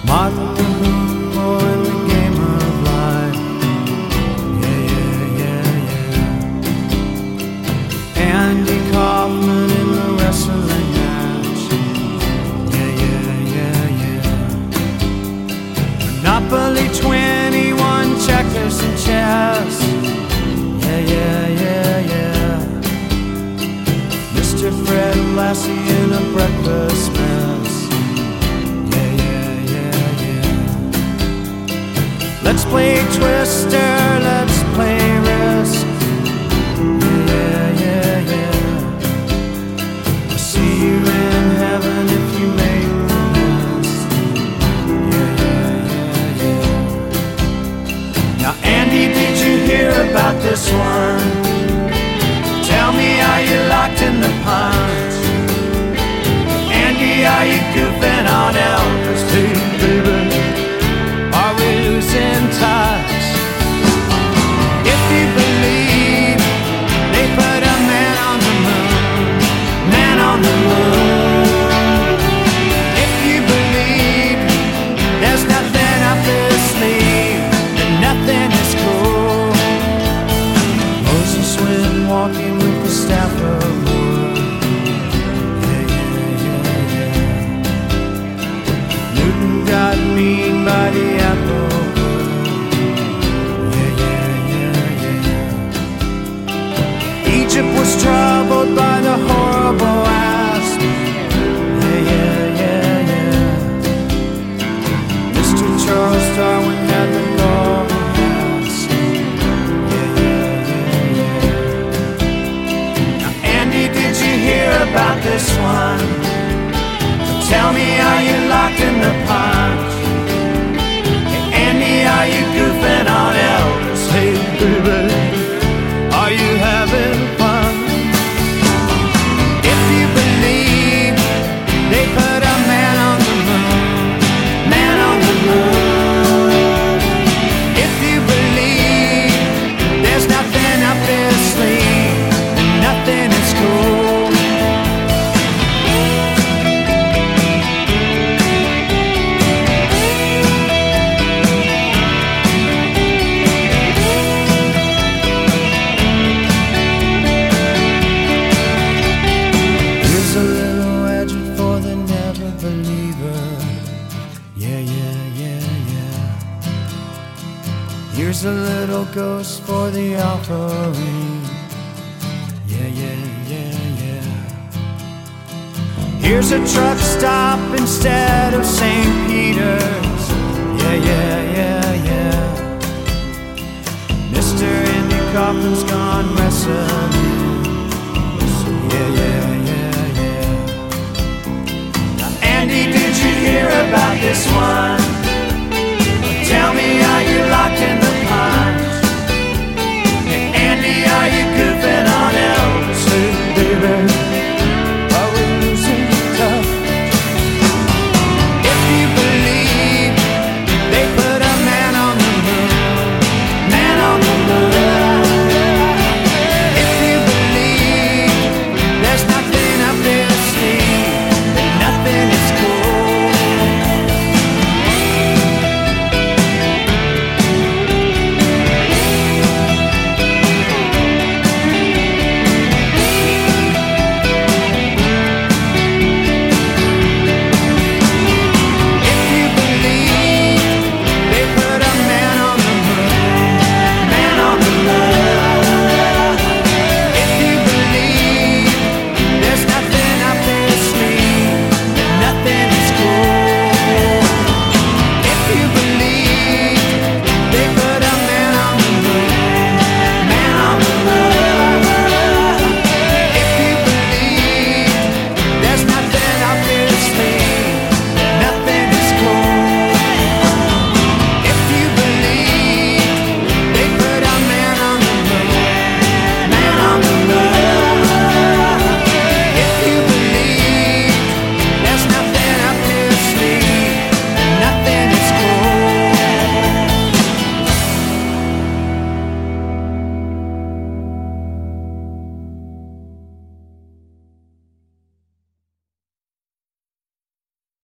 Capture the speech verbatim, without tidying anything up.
Martin Luther in the game of life. Yeah, yeah, yeah, yeah. Andy Kaufman in the wrestling match. Yeah, yeah, yeah, yeah. Monopoly twenty-one, checkers and chess. Yeah, yeah, yeah, yeah. Mister Fred Lassie in a breakfast mess. Let's play Twister, let's play Risk. Yeah, yeah, yeah. I'll see you in heaven if you make the list. Yeah, yeah, yeah, yeah. Now, Andy, did you hear about this one? Tell me, are you locked in the punch? Andy, are you goofing on Elvis? Hey, baby, are we losing touch? If you believe they put a man on the moon, man on the moon. If you believe there's nothing up his sleeve, then nothing is cool. Moses went walking with the staff of wood. Yeah, yeah, yeah, yeah. Newton got mean by the apple. Yeah, yeah, yeah, yeah. Egypt was troubled by the horrible asp. Yeah, yeah, yeah, yeah. Mister Charles Darwin had the golden mask. Yeah, yeah, yeah, yeah. Now, Andy, did you hear about this one? Tell me, are you locked in the punch? Andy, are you goofing on Elvis? Hey, baby, are you having fun? If you believe they put a man on the moon, man on the moon. If you believe there's nothing up his sleeve, and nothing is cool. Here's a little ghost for the offering. Yeah, yeah, yeah, yeah. Here's a truck stop instead of Saint Peter's. Yeah, yeah, yeah, yeah. Mister Andy Kaufman's gone wrestling. Yeah, yeah, yeah, yeah. Now, Andy, did you hear about this one?